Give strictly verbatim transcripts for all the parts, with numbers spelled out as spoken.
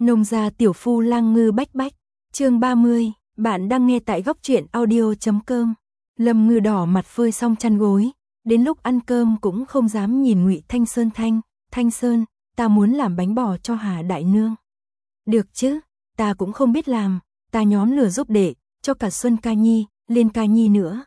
Nông gia tiểu phu lang ngư bách bách, chương ba mươi, bạn đang nghe tại góc truyện audio chấm com. Lâm Ngư đỏ mặt phơi xong chăn gối, đến lúc ăn cơm cũng không dám nhìn Ngụy Thanh Sơn. Thanh, Thanh Sơn, ta muốn làm bánh bò cho Hà đại nương. Được chứ, ta cũng không biết làm, ta nhóm lửa giúp để, cho cả Xuân ca nhi, Liên ca nhi nữa.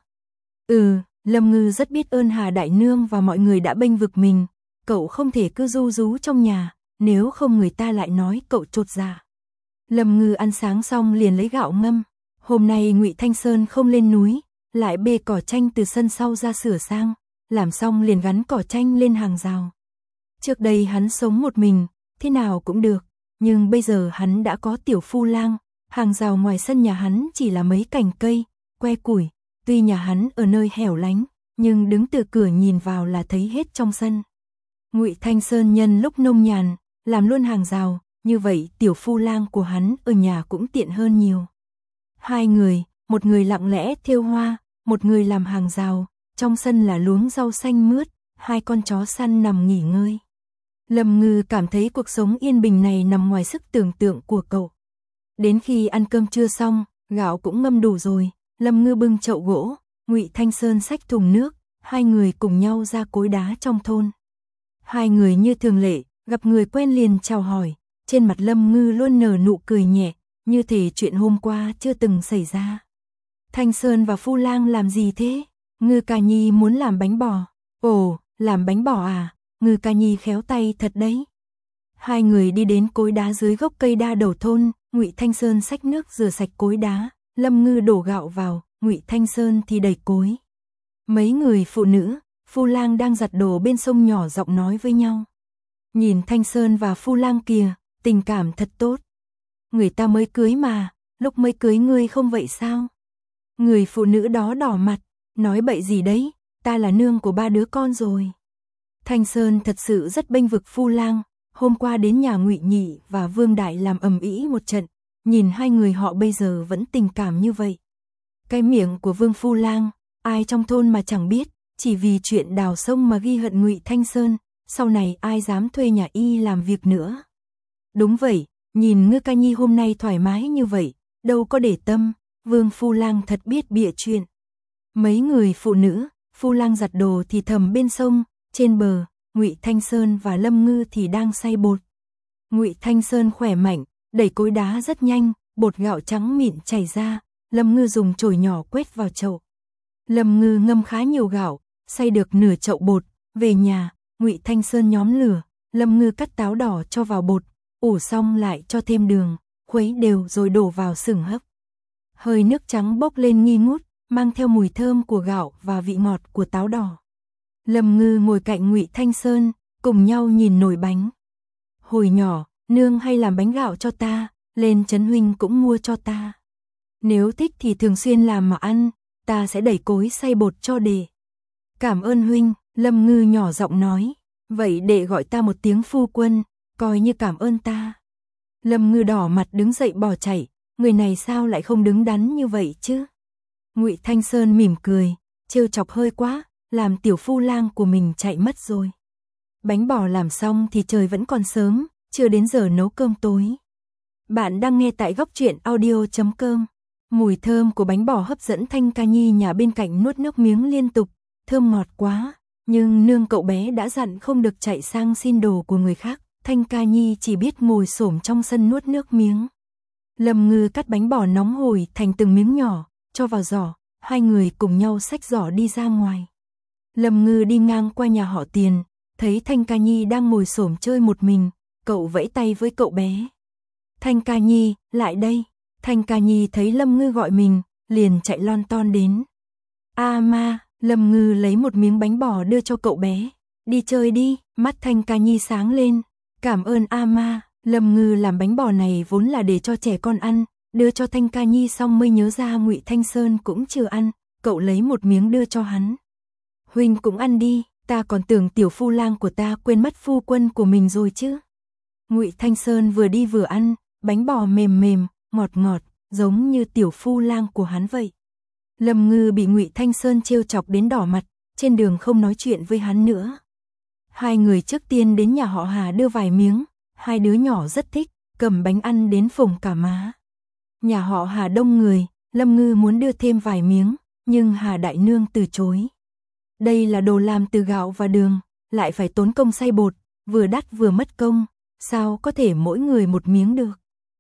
Ừ, Lâm Ngư rất biết ơn Hà đại nương và mọi người đã bênh vực mình, cậu không thể cứ ru rú trong nhà, nếu không người ta lại nói cậu chột dạ. Lâm Ngư ăn sáng xong liền lấy gạo ngâm, hôm nay Ngụy Thanh Sơn không lên núi, lại bê cỏ tranh từ sân sau ra sửa sang, làm xong liền gắn cỏ tranh lên hàng rào. Trước đây hắn sống một mình, thế nào cũng được, nhưng bây giờ hắn đã có tiểu phu lang, hàng rào ngoài sân nhà hắn chỉ là mấy cành cây, que củi, tuy nhà hắn ở nơi hẻo lánh, nhưng đứng từ cửa nhìn vào là thấy hết trong sân. Ngụy Thanh Sơn nhân lúc nông nhàn, làm luôn hàng rào, như vậy tiểu phu lang của hắn ở nhà cũng tiện hơn nhiều. Hai người, một người lặng lẽ thêu hoa, một người làm hàng rào, trong sân là luống rau xanh mướt, hai con chó săn nằm nghỉ ngơi. Lâm Ngư cảm thấy cuộc sống yên bình này nằm ngoài sức tưởng tượng của cậu. Đến khi ăn cơm trưa xong, gạo cũng ngâm đủ rồi, Lâm Ngư bưng chậu gỗ, Ngụy Thanh Sơn xách thùng nước, hai người cùng nhau ra cối đá trong thôn. Hai người như thường lệ, gặp người quen liền chào hỏi, trên mặt Lâm Ngư luôn nở nụ cười nhẹ, như thể chuyện hôm qua chưa từng xảy ra. Thanh Sơn và Phu Lang làm gì thế? Ngư ca nhi muốn làm bánh bò. Ồ, làm bánh bò à? Ngư ca nhi khéo tay thật đấy. Hai người đi đến cối đá dưới gốc cây đa đầu thôn, Ngụy Thanh Sơn xách nước rửa sạch cối đá, Lâm Ngư đổ gạo vào, Ngụy Thanh Sơn thì đẩy cối. Mấy người phụ nữ, Phu Lang đang giặt đồ bên sông nhỏ giọng nói với nhau. Nhìn Thanh Sơn và Phu Lang kìa, tình cảm thật tốt. Người ta mới cưới mà, lúc mới cưới ngươi không vậy sao? Người phụ nữ đó đỏ mặt, nói bậy gì đấy, ta là nương của ba đứa con rồi. Thanh Sơn thật sự rất bênh vực Phu Lang, hôm qua đến nhà Ngụy Nhị và Vương Đại làm ầm ĩ một trận, nhìn hai người họ bây giờ vẫn tình cảm như vậy. Cái miệng của Vương Phu Lang, ai trong thôn mà chẳng biết, chỉ vì chuyện đào sông mà ghi hận Ngụy Thanh Sơn, sau này ai dám thuê nhà y làm việc nữa. Đúng vậy, nhìn Ngư ca nhi hôm nay thoải mái như vậy, đâu có để tâm, Vương Phu Lang thật biết bịa chuyện. Mấy người phụ nữ, Phu Lang giặt đồ thì thầm bên sông, trên bờ, Ngụy Thanh Sơn và Lâm Ngư thì đang xay bột. Ngụy Thanh Sơn khỏe mạnh, đẩy cối đá rất nhanh, bột gạo trắng mịn chảy ra, Lâm Ngư dùng chổi nhỏ quét vào chậu. Lâm Ngư ngâm khá nhiều gạo, xay được nửa chậu bột, về nhà, Ngụy Thanh Sơn nhóm lửa, Lâm Ngư cắt táo đỏ cho vào bột, ủ xong lại cho thêm đường, khuấy đều rồi đổ vào xửng hấp. Hơi nước trắng bốc lên nghi ngút, mang theo mùi thơm của gạo và vị ngọt của táo đỏ. Lâm Ngư ngồi cạnh Ngụy Thanh Sơn, cùng nhau nhìn nồi bánh. Hồi nhỏ, nương hay làm bánh gạo cho ta, lên Trấn huynh cũng mua cho ta. Nếu thích thì thường xuyên làm mà ăn, ta sẽ đẩy cối xay bột cho đệ. Cảm ơn huynh, Lâm Ngư nhỏ giọng nói, vậy đệ gọi ta một tiếng phu quân, coi như cảm ơn ta. Lâm Ngư đỏ mặt đứng dậy bỏ chạy, người này sao lại không đứng đắn như vậy chứ? Ngụy Thanh Sơn mỉm cười, trêu chọc hơi quá, làm tiểu phu lang của mình chạy mất rồi. Bánh bò làm xong thì trời vẫn còn sớm, chưa đến giờ nấu cơm tối. Bạn đang nghe tại góc truyện audio chấm com. Mùi thơm của bánh bò hấp dẫn Thanh ca nhi nhà bên cạnh nuốt nước miếng liên tục, thơm ngọt quá, nhưng nương cậu bé đã dặn không được chạy sang xin đồ của người khác, Thanh ca nhi chỉ biết ngồi xổm trong sân nuốt nước miếng. Lâm Ngư cắt bánh bò nóng hổi thành từng miếng nhỏ, cho vào giỏ, hai người cùng nhau xách giỏ đi ra ngoài. Lâm Ngư đi ngang qua nhà họ Tiền, thấy Thanh ca nhi đang ngồi xổm chơi một mình, cậu vẫy tay với cậu bé. Thanh ca nhi, lại đây. Thanh ca nhi thấy Lâm Ngư gọi mình, liền chạy lon ton đến. A ma, Lâm Ngư lấy một miếng bánh bò đưa cho cậu bé. Đi chơi đi, mắt Thanh ca nhi sáng lên. Cảm ơn A ma, Lâm Ngư làm bánh bò này vốn là để cho trẻ con ăn, đưa cho Thanh ca nhi xong mới nhớ ra Ngụy Thanh Sơn cũng chưa ăn, cậu lấy một miếng đưa cho hắn. Huynh cũng ăn đi, ta còn tưởng tiểu phu lang của ta quên mất phu quân của mình rồi chứ. Ngụy Thanh Sơn vừa đi vừa ăn, bánh bò mềm mềm, ngọt ngọt, giống như tiểu phu lang của hắn vậy. Lâm Ngư bị Ngụy Thanh Sơn trêu chọc đến đỏ mặt, trên đường không nói chuyện với hắn nữa. Hai người trước tiên đến nhà họ Hà đưa vài miếng, hai đứa nhỏ rất thích, cầm bánh ăn đến phồng cả má. Nhà họ Hà đông người, Lâm Ngư muốn đưa thêm vài miếng, nhưng Hà đại nương từ chối. Đây là đồ làm từ gạo và đường, lại phải tốn công xay bột, vừa đắt vừa mất công, sao có thể mỗi người một miếng được.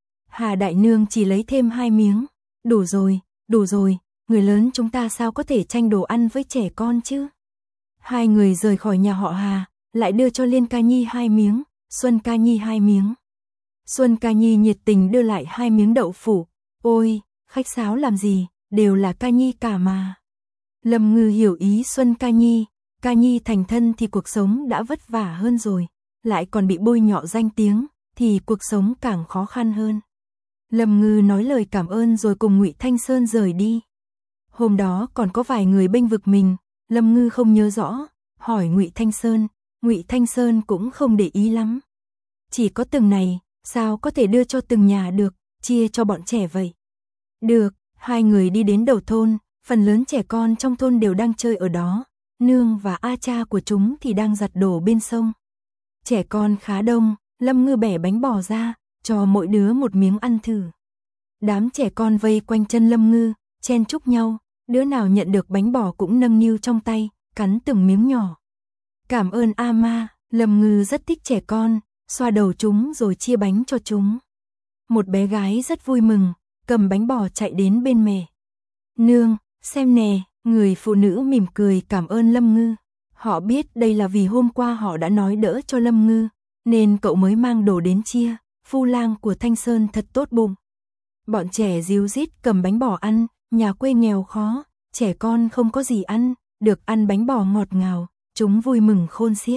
Hà đại nương chỉ lấy thêm hai miếng, đủ rồi, đủ rồi, người lớn chúng ta sao có thể tranh đồ ăn với trẻ con chứ. Hai người rời khỏi nhà họ Hà, lại đưa cho Liên Ca Nhi hai miếng, Xuân Ca Nhi hai miếng. Xuân Ca Nhi nhiệt tình đưa lại hai miếng đậu phụ, ôi, khách sáo làm gì, đều là Ca Nhi cả mà. Lâm Ngư hiểu ý Xuân Ca Nhi, Ca Nhi thành thân thì cuộc sống đã vất vả hơn rồi, lại còn bị bôi nhọ danh tiếng, thì cuộc sống càng khó khăn hơn. Lâm Ngư nói lời cảm ơn rồi cùng Ngụy Thanh Sơn rời đi. Hôm đó còn có vài người bênh vực mình, Lâm Ngư không nhớ rõ, hỏi Ngụy Thanh Sơn, Ngụy Thanh Sơn cũng không để ý lắm. Chỉ có từng này, sao có thể đưa cho từng nhà được, chia cho bọn trẻ vậy. Được, hai người đi đến đầu thôn, phần lớn trẻ con trong thôn đều đang chơi ở đó, nương và a cha của chúng thì đang giặt đồ bên sông. Trẻ con khá đông, Lâm Ngư bẻ bánh bò ra, cho mỗi đứa một miếng ăn thử. Đám trẻ con vây quanh chân Lâm Ngư, chen chúc nhau, đứa nào nhận được bánh bò cũng nâng niu trong tay, cắn từng miếng nhỏ. Cảm ơn A Ma, Lâm Ngư rất thích trẻ con, xoa đầu chúng rồi chia bánh cho chúng. Một bé gái rất vui mừng, cầm bánh bò chạy đến bên mẹ. Nương, xem nè, người phụ nữ mỉm cười cảm ơn Lâm Ngư. Họ biết đây là vì hôm qua họ đã nói đỡ cho Lâm Ngư, nên cậu mới mang đồ đến chia. Phu lang của Thanh Sơn thật tốt bụng. Bọn trẻ ríu rít cầm bánh bò ăn, nhà quê nghèo khó, trẻ con không có gì ăn, được ăn bánh bò ngọt ngào, chúng vui mừng khôn xiết.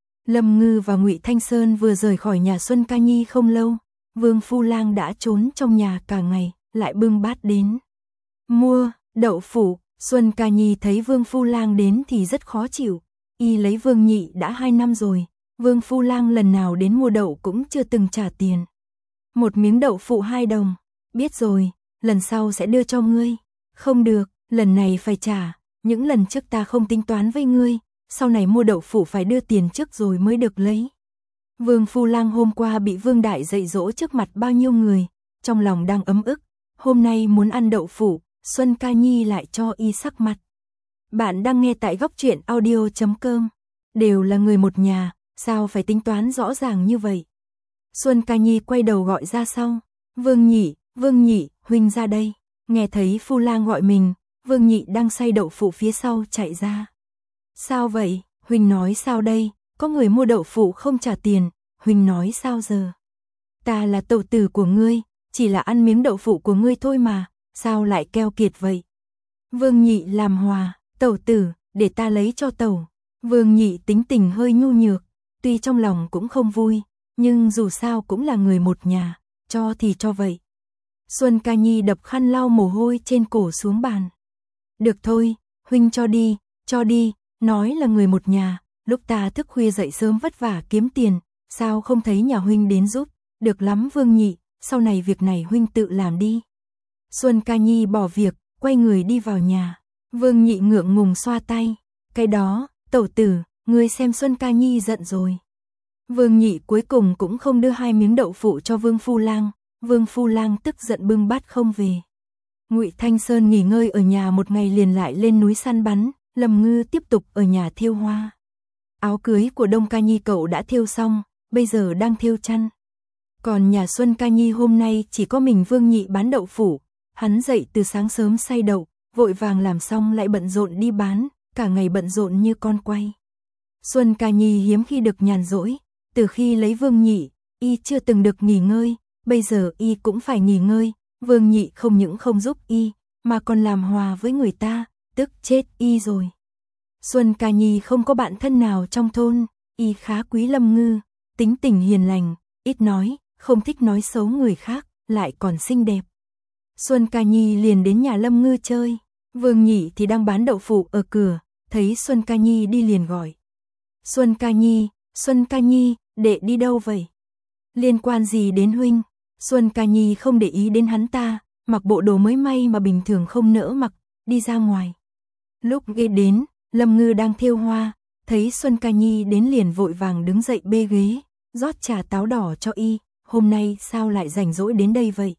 Lâm Ngư và Ngụy Thanh Sơn vừa rời khỏi nhà Xuân Ca Nhi không lâu, Vương Phu Lang đã trốn trong nhà cả ngày, lại bưng bát đến. Mua, đậu phụ, Xuân Ca Nhi thấy Vương Phu Lang đến thì rất khó chịu, y lấy Vương Nhị đã hai năm rồi. Vương Phu Lang lần nào đến mua đậu cũng chưa từng trả tiền. Một miếng đậu phụ hai đồng, biết rồi, lần sau sẽ đưa cho ngươi. Không được, lần này phải trả, những lần trước ta không tính toán với ngươi, sau này mua đậu phụ phải đưa tiền trước rồi mới được lấy. Vương Phu Lang hôm qua bị Vương Đại dạy dỗ trước mặt bao nhiêu người, trong lòng đang ấm ức, hôm nay muốn ăn đậu phụ, Xuân Ca Nhi lại cho y sắc mặt. Bạn đang nghe tại góc truyện audio chấm com, đều là người một nhà. Sao phải tính toán rõ ràng như vậy? Xuân Ca Nhi quay đầu gọi ra sau. Vương Nhị, Vương Nhị, huynh ra đây. Nghe thấy Phu Lang gọi mình, Vương Nhị đang xay đậu phụ phía sau chạy ra. Sao vậy? Huynh nói sao đây? Có người mua đậu phụ không trả tiền, huynh nói sao giờ? Ta là tẩu tử của ngươi, chỉ là ăn miếng đậu phụ của ngươi thôi mà, sao lại keo kiệt vậy? Vương Nhị làm hòa, tẩu tử, để ta lấy cho tẩu. Vương Nhị tính tình hơi nhu nhược. Tuy trong lòng cũng không vui, nhưng dù sao cũng là người một nhà, cho thì cho vậy. Xuân Ca Nhi đập khăn lau mồ hôi trên cổ xuống bàn. Được thôi, huynh cho đi, cho đi, nói là người một nhà, lúc ta thức khuya dậy sớm vất vả kiếm tiền, sao không thấy nhà huynh đến giúp, được lắm Vương Nhị, sau này việc này huynh tự làm đi. Xuân Ca Nhi bỏ việc, quay người đi vào nhà, Vương Nhị ngượng ngùng xoa tay, cái đó, tẩu tử, ngươi xem Xuân Ca Nhi giận rồi. Vương Nhị cuối cùng cũng không đưa hai miếng đậu phụ cho Vương Phu Lang, Vương Phu Lang tức giận bưng bát không về. Ngụy Thanh Sơn nghỉ ngơi ở nhà một ngày liền lại lên núi săn bắn, Lâm Ngư tiếp tục ở nhà thêu hoa. Áo cưới của Đông Ca Nhi cậu đã thêu xong, bây giờ đang thêu chăn. Còn nhà Xuân Ca Nhi hôm nay chỉ có mình Vương Nhị bán đậu phụ, hắn dậy từ sáng sớm xay đậu, vội vàng làm xong lại bận rộn đi bán, cả ngày bận rộn như con quay. Xuân Ca Nhi hiếm khi được nhàn rỗi, từ khi lấy Vương Nhị, y chưa từng được nghỉ ngơi, bây giờ y cũng phải nghỉ ngơi, Vương Nhị không những không giúp y, mà còn làm hòa với người ta, tức chết y rồi. Xuân Ca Nhi không có bạn thân nào trong thôn, y khá quý Lâm Ngư, tính tình hiền lành, ít nói, không thích nói xấu người khác, lại còn xinh đẹp. Xuân Ca Nhi liền đến nhà Lâm Ngư chơi, Vương Nhị thì đang bán đậu phụ ở cửa, thấy Xuân Ca Nhi đi liền gọi. Xuân Ca Nhi, Xuân Ca Nhi, đệ đi đâu vậy? Liên quan gì đến huynh? Xuân Ca Nhi không để ý đến hắn ta, mặc bộ đồ mới may mà bình thường không nỡ mặc, đi ra ngoài. Lúc ghé đến, Lâm Ngư đang thêu hoa, thấy Xuân Ca Nhi đến liền vội vàng đứng dậy bê ghế, rót trà táo đỏ cho y, hôm nay sao lại rảnh rỗi đến đây vậy?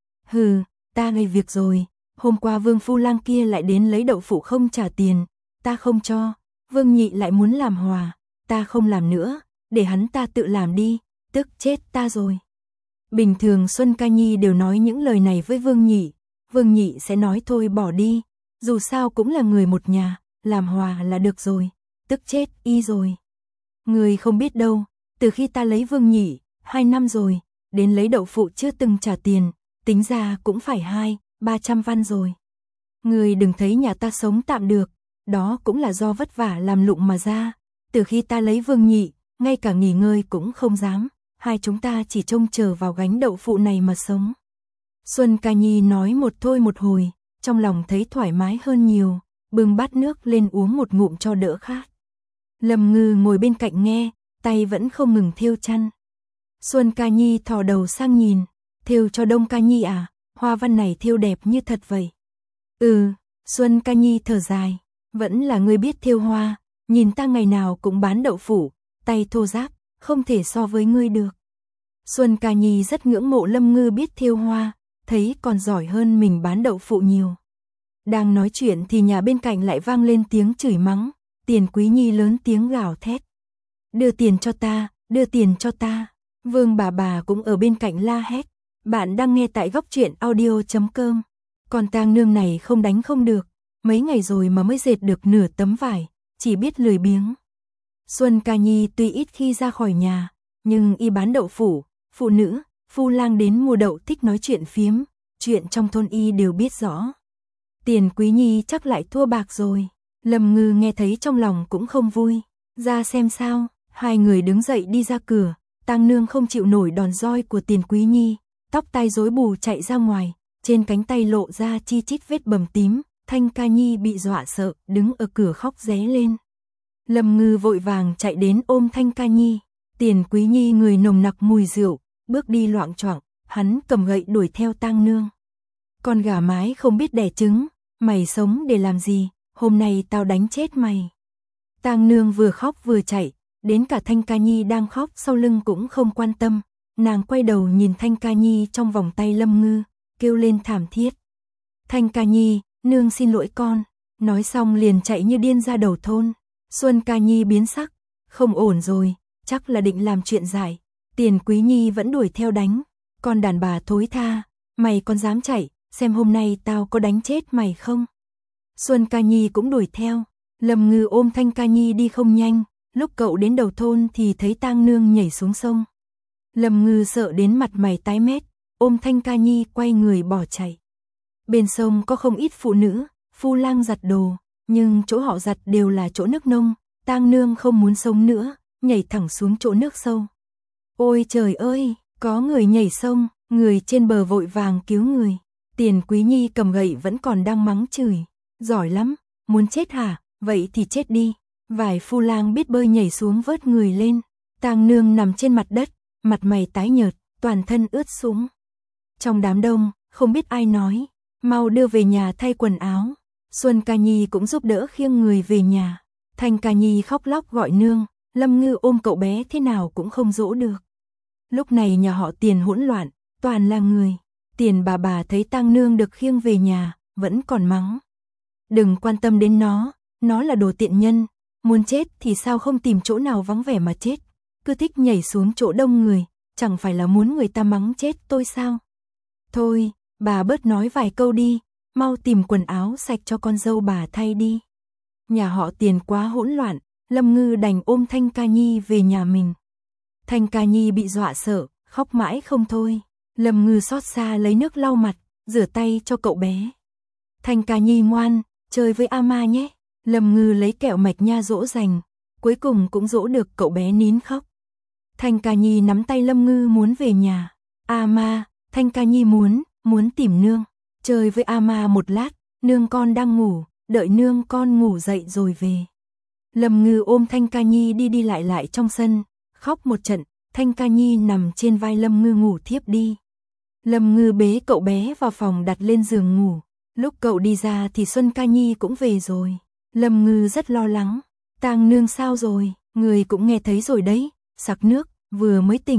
Hừ, ta gây việc rồi, hôm qua Vương Phu Lang kia lại đến lấy đậu phụ không trả tiền, ta không cho, Vương Nhị lại muốn làm hòa, ta không làm nữa, để hắn ta tự làm đi, tức chết ta rồi. Bình thường Xuân Ca Nhi đều nói những lời này với Vương Nhị, Vương Nhị sẽ nói thôi bỏ đi, dù sao cũng là người một nhà, làm hòa là được rồi, tức chết y rồi. Người không biết đâu, từ khi ta lấy Vương Nhị, hai năm rồi, đến lấy đậu phụ chưa từng trả tiền, tính ra cũng phải hai, ba trăm văn rồi. Người đừng thấy nhà ta sống tạm được, đó cũng là do vất vả làm lụng mà ra, từ khi ta lấy Vương Nhị, ngay cả nghỉ ngơi cũng không dám, hai chúng ta chỉ trông chờ vào gánh đậu phụ này mà sống. Xuân Ca Nhi nói một thôi một hồi, trong lòng thấy thoải mái hơn nhiều, bưng bát nước lên uống một ngụm cho đỡ khát. Lâm Ngư ngồi bên cạnh nghe, tay vẫn không ngừng thêu chăn. Xuân Ca Nhi thò đầu sang nhìn, thêu cho Đông Ca Nhi à, hoa văn này thêu đẹp như thật vậy. Ừ, Xuân Ca Nhi thở dài, vẫn là ngươi biết thêu hoa, nhìn ta ngày nào cũng bán đậu phụ, tay thô ráp, không thể so với ngươi được. Xuân Ca Nhi rất ngưỡng mộ Lâm Ngư biết thêu hoa, thấy còn giỏi hơn mình bán đậu phụ nhiều. Đang nói chuyện thì nhà bên cạnh lại vang lên tiếng chửi mắng, Tiền Quý Nhi lớn tiếng gào thét. Đưa tiền cho ta, đưa tiền cho ta. Vương bà bà cũng ở bên cạnh la hét. Bạn đang nghe tại góc truyện audio chấm com. Còn tang nương này không đánh không được, mấy ngày rồi mà mới dệt được nửa tấm vải, chỉ biết lười biếng. Xuân Ca Nhi tuy ít khi ra khỏi nhà, nhưng y bán đậu phụ, phụ nữ, Phu Lang đến mua đậu thích nói chuyện phiếm, chuyện trong thôn y đều biết rõ. Tiền Quý Nhi chắc lại thua bạc rồi. Lâm Ngư nghe thấy trong lòng cũng không vui, ra xem sao, hai người đứng dậy đi ra cửa, tang nương không chịu nổi đòn roi của Tiền Quý Nhi, tóc tai rối bù chạy ra ngoài, trên cánh tay lộ ra chi chít vết bầm tím, Thanh Ca Nhi bị dọa sợ, đứng ở cửa khóc ré lên. Lâm Ngư vội vàng chạy đến ôm Thanh Ca Nhi, Tiền Quý Nhi người nồng nặc mùi rượu, bước đi loạng choạng, hắn cầm gậy đuổi theo tang nương. Con gà mái không biết đẻ trứng, mày sống để làm gì, hôm nay tao đánh chết mày. Tang nương vừa khóc vừa chạy, đến cả Thanh Ca Nhi đang khóc sau lưng cũng không quan tâm, nàng quay đầu nhìn Thanh Ca Nhi trong vòng tay Lâm Ngư, kêu lên thảm thiết. Thanh Ca Nhi, nương xin lỗi con, nói xong liền chạy như điên ra đầu thôn. Xuân Ca Nhi biến sắc, không ổn rồi, chắc là định làm chuyện dại. Tiền Quý Nhi vẫn đuổi theo đánh, con đàn bà thối tha, mày còn dám chạy, xem hôm nay tao có đánh chết mày không. Xuân Ca Nhi cũng đuổi theo, Lâm Ngư ôm Thanh Ca Nhi đi không nhanh, lúc cậu đến đầu thôn thì thấy tang nương nhảy xuống sông. Lâm Ngư sợ đến mặt mày tái mét, ôm Thanh Ca Nhi quay người bỏ chạy. Bên sông có không ít phụ nữ, Phu Lang giặt đồ, nhưng chỗ họ giặt đều là chỗ nước nông, tang nương không muốn sống nữa, nhảy thẳng xuống chỗ nước sâu. Ôi trời ơi, có người nhảy sông, người trên bờ vội vàng cứu người. Tiền Quý Nhi cầm gậy vẫn còn đang mắng chửi, giỏi lắm, muốn chết hả, vậy thì chết đi. Vài Phu Lang biết bơi nhảy xuống vớt người lên, tang nương nằm trên mặt đất, mặt mày tái nhợt, toàn thân ướt sũng. Trong đám đông, không biết ai nói, mau đưa về nhà thay quần áo. Xuân Ca Nhi cũng giúp đỡ khiêng người về nhà. Thanh Ca Nhi khóc lóc gọi nương, Lâm Ngư ôm cậu bé thế nào cũng không dỗ được. Lúc này nhà họ Tiền hỗn loạn, toàn là người. Tiền bà bà thấy tang nương được khiêng về nhà, vẫn còn mắng. Đừng quan tâm đến nó, nó là đồ tiện nhân, muốn chết thì sao không tìm chỗ nào vắng vẻ mà chết, cứ thích nhảy xuống chỗ đông người, chẳng phải là muốn người ta mắng chết tôi sao. Thôi, bà bớt nói vài câu đi, mau tìm quần áo sạch cho con dâu bà thay đi. Nhà họ Tiền quá hỗn loạn, Lâm Ngư đành ôm Thanh Ca Nhi về nhà mình. Thanh Ca Nhi bị dọa sợ, khóc mãi không thôi. Lâm Ngư xót xa lấy nước lau mặt, rửa tay cho cậu bé. Thanh Ca Nhi ngoan, chơi với ama nhé. Lâm Ngư lấy kẹo mạch nha dỗ dành, cuối cùng cũng dỗ được cậu bé nín khóc. Thanh Ca Nhi nắm tay Lâm Ngư muốn về nhà. Ama, Thanh Ca Nhi muốn, muốn tìm nương, chơi với ama một lát, nương con đang ngủ, đợi nương con ngủ dậy rồi về. Lâm Ngư ôm Thanh Ca Nhi đi đi lại lại trong sân, khóc một trận, Thanh Ca Nhi nằm trên vai Lâm Ngư ngủ thiếp đi. Lâm Ngư bế cậu bé vào phòng đặt lên giường ngủ, lúc cậu đi ra thì Xuân Ca Nhi cũng về rồi. Lâm Ngư rất lo lắng, tang nương sao rồi, người cũng nghe thấy rồi đấy, sặc nước, vừa mới tỉnh.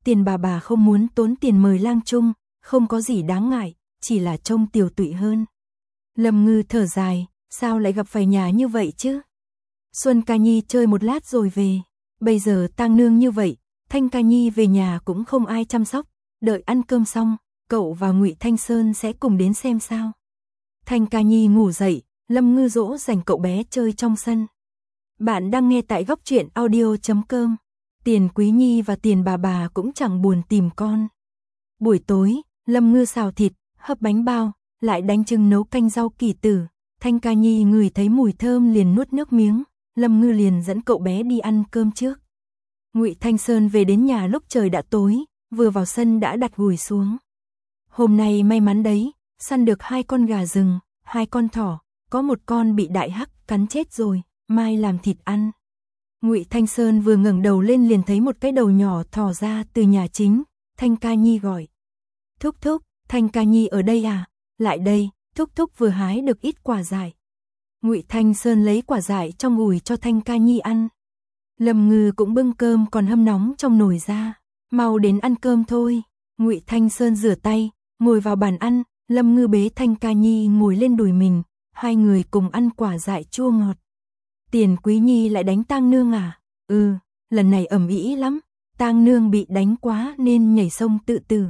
Tiền bà bà không muốn tốn tiền mời lang chung, không có gì đáng ngại, chỉ là trông tiều tụy hơn. Lâm Ngư thở dài, sao lại gặp phải nhà như vậy chứ? Xuân Ca Nhi chơi một lát rồi về, bây giờ tang nương như vậy, Thanh Ca Nhi về nhà cũng không ai chăm sóc, đợi ăn cơm xong, cậu và Ngụy Thanh Sơn sẽ cùng đến xem sao. Thanh Ca Nhi ngủ dậy, Lâm Ngư dỗ dành cậu bé chơi trong sân. Bạn đang nghe tại góc truyện audio chấm com. Tiền Quý Nhi và Tiền bà bà cũng chẳng buồn tìm con. Buổi tối, Lâm Ngư xào thịt, hấp bánh bao, lại đánh trứng nấu canh rau kỳ tử. Thanh Ca Nhi ngửi thấy mùi thơm liền nuốt nước miếng, Lâm Ngư liền dẫn cậu bé đi ăn cơm trước. Ngụy Thanh Sơn về đến nhà lúc trời đã tối, vừa vào sân đã đặt gùi xuống. Hôm nay may mắn đấy, săn được hai con gà rừng, hai con thỏ, có một con bị đại hắc cắn chết rồi, mai làm thịt ăn. Ngụy Thanh Sơn vừa ngẩng đầu lên liền thấy một cái đầu nhỏ thò ra từ nhà chính, Thanh Ca Nhi gọi. Thúc thúc, Thanh Ca Nhi ở đây à? Lại đây, thúc thúc vừa hái được ít quả dại. Ngụy Thanh Sơn lấy quả dại trong gùi cho Thanh Ca Nhi ăn. Lâm Ngư cũng bưng cơm còn hâm nóng trong nồi ra, mau đến ăn cơm thôi. Ngụy Thanh Sơn rửa tay, ngồi vào bàn ăn, Lâm Ngư bế Thanh Ca Nhi ngồi lên đùi mình, hai người cùng ăn quả dại chua ngọt. Tiền Quý Nhi lại đánh tang nương à? Ừ, lần này ầm ĩ lắm, tang nương bị đánh quá nên nhảy sông tự tử.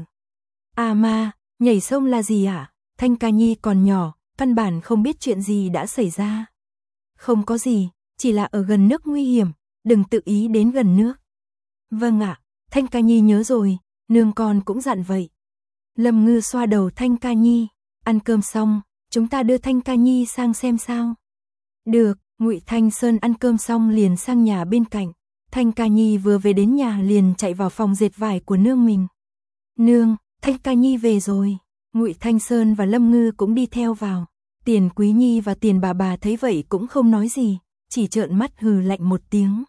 À ma, nhảy sông là gì ạ? À? Thanh Ca Nhi còn nhỏ, căn bản không biết chuyện gì đã xảy ra. Không có gì, chỉ là ở gần nước nguy hiểm, đừng tự ý đến gần nước. Vâng ạ, Thanh Ca Nhi nhớ rồi, nương con cũng dặn vậy. Lâm Ngư xoa đầu Thanh Ca Nhi, ăn cơm xong, chúng ta đưa Thanh Ca Nhi sang xem sao. Được, Ngụy Thanh Sơn ăn cơm xong liền sang nhà bên cạnh. Thanh Ca Nhi vừa về đến nhà liền chạy vào phòng dệt vải của nương mình. Nương, Thanh Ca Nhi về rồi. Ngụy Thanh Sơn và Lâm Ngư cũng đi theo vào. Tiền Quý Nhi và Tiền bà bà thấy vậy cũng không nói gì, chỉ trợn mắt hừ lạnh một tiếng.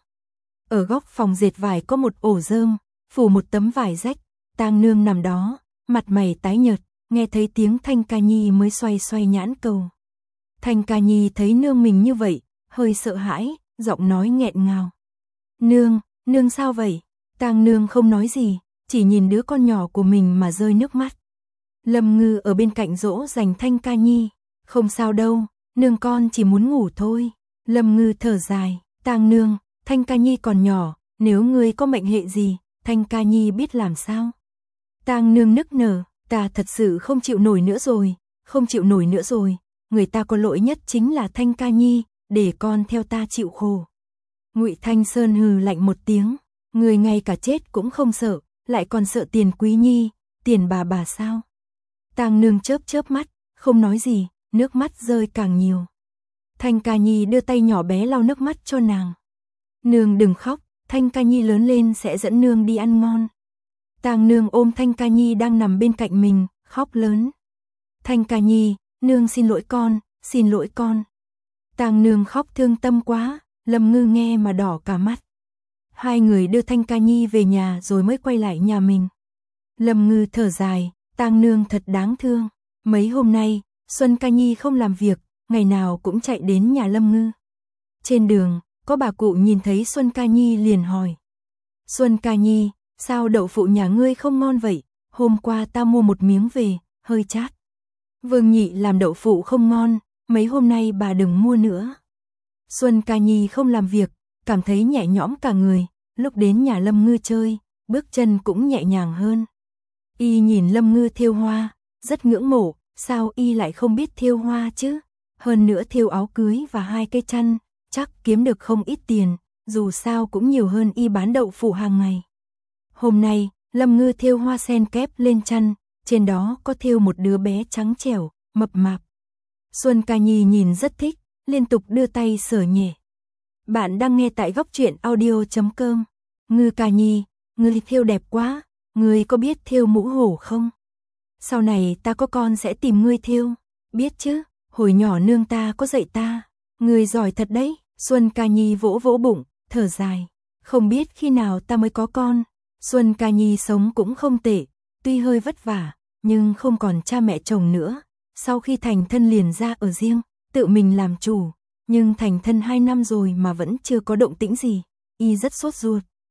Ở góc phòng dệt vải có một ổ rơm, phủ một tấm vải rách, tang nương nằm đó, mặt mày tái nhợt, nghe thấy tiếng Thanh Ca Nhi mới xoay xoay nhãn cầu. Thanh Ca Nhi thấy nương mình như vậy, hơi sợ hãi, giọng nói nghẹn ngào. Nương, nương sao vậy? Tang nương không nói gì, chỉ nhìn đứa con nhỏ của mình mà rơi nước mắt. Lâm Ngư ở bên cạnh dỗ dành Thanh Ca Nhi, không sao đâu, nương con chỉ muốn ngủ thôi. Lâm Ngư thở dài, tang nương, Thanh Ca Nhi còn nhỏ, nếu ngươi có mệnh hệ gì, Thanh Ca Nhi biết làm sao? Tang nương nức nở, ta thật sự không chịu nổi nữa rồi, không chịu nổi nữa rồi, người ta có lỗi nhất chính là Thanh Ca Nhi, để con theo ta chịu khổ. Ngụy Thanh Sơn hừ lạnh một tiếng, người ngay cả chết cũng không sợ, lại còn sợ Tiền Quý Nhi, Tiền bà bà sao? Tang nương chớp chớp mắt, không nói gì, nước mắt rơi càng nhiều. Thanh Ca Nhi đưa tay nhỏ bé lau nước mắt cho nàng. Nương đừng khóc, Thanh Ca Nhi lớn lên sẽ dẫn nương đi ăn ngon. Tang nương ôm Thanh Ca Nhi đang nằm bên cạnh mình, khóc lớn. Thanh Ca Nhi, nương xin lỗi con, xin lỗi con. Tang nương khóc thương tâm quá, Lâm Ngư nghe mà đỏ cả mắt. Hai người đưa Thanh Ca Nhi về nhà rồi mới quay lại nhà mình. Lâm Ngư thở dài, tang nương thật đáng thương. Mấy hôm nay, Xuân Ca Nhi không làm việc, ngày nào cũng chạy đến nhà Lâm Ngư. Trên đường, có bà cụ nhìn thấy Xuân Ca Nhi liền hỏi. Xuân Ca Nhi, sao đậu phụ nhà ngươi không ngon vậy? Hôm qua ta mua một miếng về, hơi chát. Vương Nhị làm đậu phụ không ngon, mấy hôm nay bà đừng mua nữa. Xuân Ca Nhi không làm việc, cảm thấy nhẹ nhõm cả người, lúc đến nhà Lâm Ngư chơi, bước chân cũng nhẹ nhàng hơn. Y nhìn Lâm Ngư thêu hoa, rất ngưỡng mộ, sao y lại không biết thêu hoa chứ? Hơn nữa thêu áo cưới và hai cây chăn, chắc kiếm được không ít tiền, dù sao cũng nhiều hơn y bán đậu phụ hàng ngày. Hôm nay, Lâm Ngư thêu hoa sen kép lên chăn, trên đó có thêu một đứa bé trắng trẻo, mập mạp. Xuân Ca Nhi nhìn rất thích, liên tục đưa tay sờ nhẹ. Bạn đang nghe tại góc truyện audio chấm com. Ngư Ca Nhi, ngươi thêu đẹp quá, ngươi có biết thêu mũ hổ không? Sau này ta có con sẽ tìm ngươi thêu, biết chứ, hồi nhỏ nương ta có dạy ta, ngươi giỏi thật đấy. Xuân Ca Nhi vỗ vỗ bụng, thở dài, không biết khi nào ta mới có con. Xuân Ca Nhi sống cũng không tệ, tuy hơi vất vả, nhưng không còn cha mẹ chồng nữa. Sau khi thành thân liền ra ở riêng, tự mình làm chủ, nhưng thành thân hai năm rồi mà vẫn chưa có động tĩnh gì, y rất sốt ruột.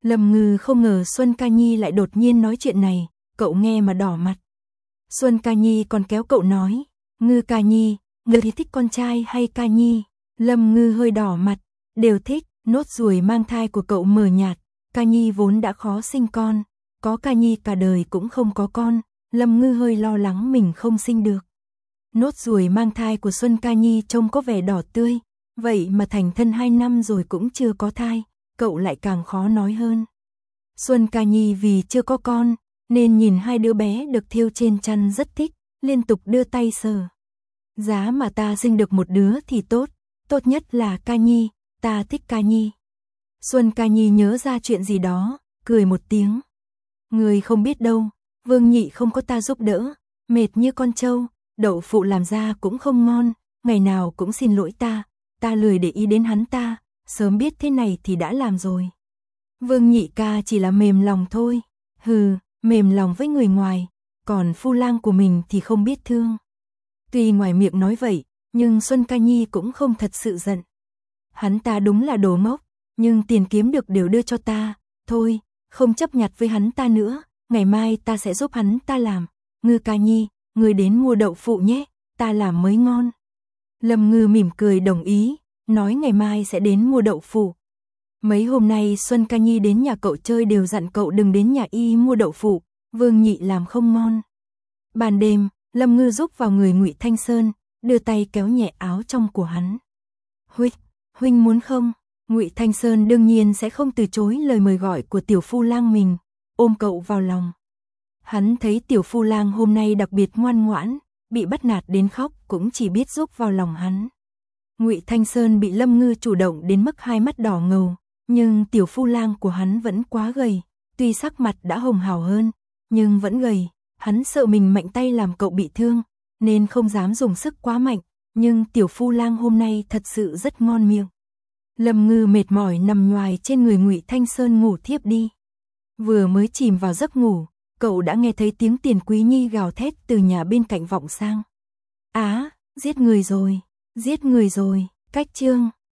Lâm Ngư không ngờ Xuân Ca Nhi lại đột nhiên nói chuyện này, cậu nghe mà đỏ mặt. Xuân Ca Nhi còn kéo cậu nói, Ngư Ca Nhi, ngươi thì thích con trai hay Ca Nhi? Lâm Ngư hơi đỏ mặt, đều thích, nốt ruồi mang thai của cậu mờ nhạt, Ca Nhi vốn đã khó sinh con, có Ca Nhi cả đời cũng không có con, Lâm Ngư hơi lo lắng mình không sinh được. Nốt ruồi mang thai của Xuân Ca Nhi trông có vẻ đỏ tươi, vậy mà thành thân hai năm rồi cũng chưa có thai, cậu lại càng khó nói hơn. Xuân Ca Nhi vì chưa có con, nên nhìn hai đứa bé được thêu trên chăn rất thích, liên tục đưa tay sờ. Giá mà ta sinh được một đứa thì tốt, tốt nhất là Ca Nhi, ta thích Ca Nhi. Xuân Ca Nhi nhớ ra chuyện gì đó, cười một tiếng. Người không biết đâu, Vương Nhị không có ta giúp đỡ, mệt như con trâu, đậu phụ làm ra cũng không ngon, ngày nào cũng xin lỗi ta, ta lười để ý đến hắn ta, sớm biết thế này thì đã làm rồi. Vương Nhị ca chỉ là mềm lòng thôi, hừ, mềm lòng với người ngoài, còn phu lang của mình thì không biết thương. Tuy ngoài miệng nói vậy, nhưng Xuân Ca Nhi cũng không thật sự giận. Hắn ta đúng là đồ ngốc, nhưng tiền kiếm được đều đưa cho ta, thôi, không chấp nhặt với hắn ta nữa, ngày mai ta sẽ giúp hắn ta làm. Ngư Ca Nhi, người đến mua đậu phụ nhé, ta làm mới ngon. Lâm Ngư mỉm cười đồng ý, nói ngày mai sẽ đến mua đậu phụ. Mấy hôm nay Xuân Ca Nhi đến nhà cậu chơi đều dặn cậu đừng đến nhà y mua đậu phụ, Vương Nhị làm không ngon. Ban đêm, Lâm Ngư giúp vào người Ngụy Thanh Sơn, đưa tay kéo nhẹ áo trong của hắn. Huynh, huynh muốn không? Ngụy Thanh Sơn đương nhiên sẽ không từ chối lời mời gọi của tiểu phu lang mình, ôm cậu vào lòng. Hắn thấy tiểu phu lang hôm nay đặc biệt ngoan ngoãn, bị bắt nạt đến khóc cũng chỉ biết giúp vào lòng hắn. Ngụy Thanh Sơn bị Lâm Ngư chủ động đến mức hai mắt đỏ ngầu, nhưng tiểu phu lang của hắn vẫn quá gầy, tuy sắc mặt đã hồng hào hơn, nhưng vẫn gầy, hắn sợ mình mạnh tay làm cậu bị thương, nên không dám dùng sức quá mạnh, nhưng tiểu phu lang hôm nay thật sự rất ngon miệng. Lâm Ngư mệt mỏi nằm nhoài trên người Ngụy Thanh Sơn ngủ thiếp đi. Vừa mới chìm vào giấc ngủ, cậu đã nghe thấy tiếng Tiền Quý Nhi gào thét từ nhà bên cạnh vọng sang. Á, giết người rồi, giết người rồi, cách chương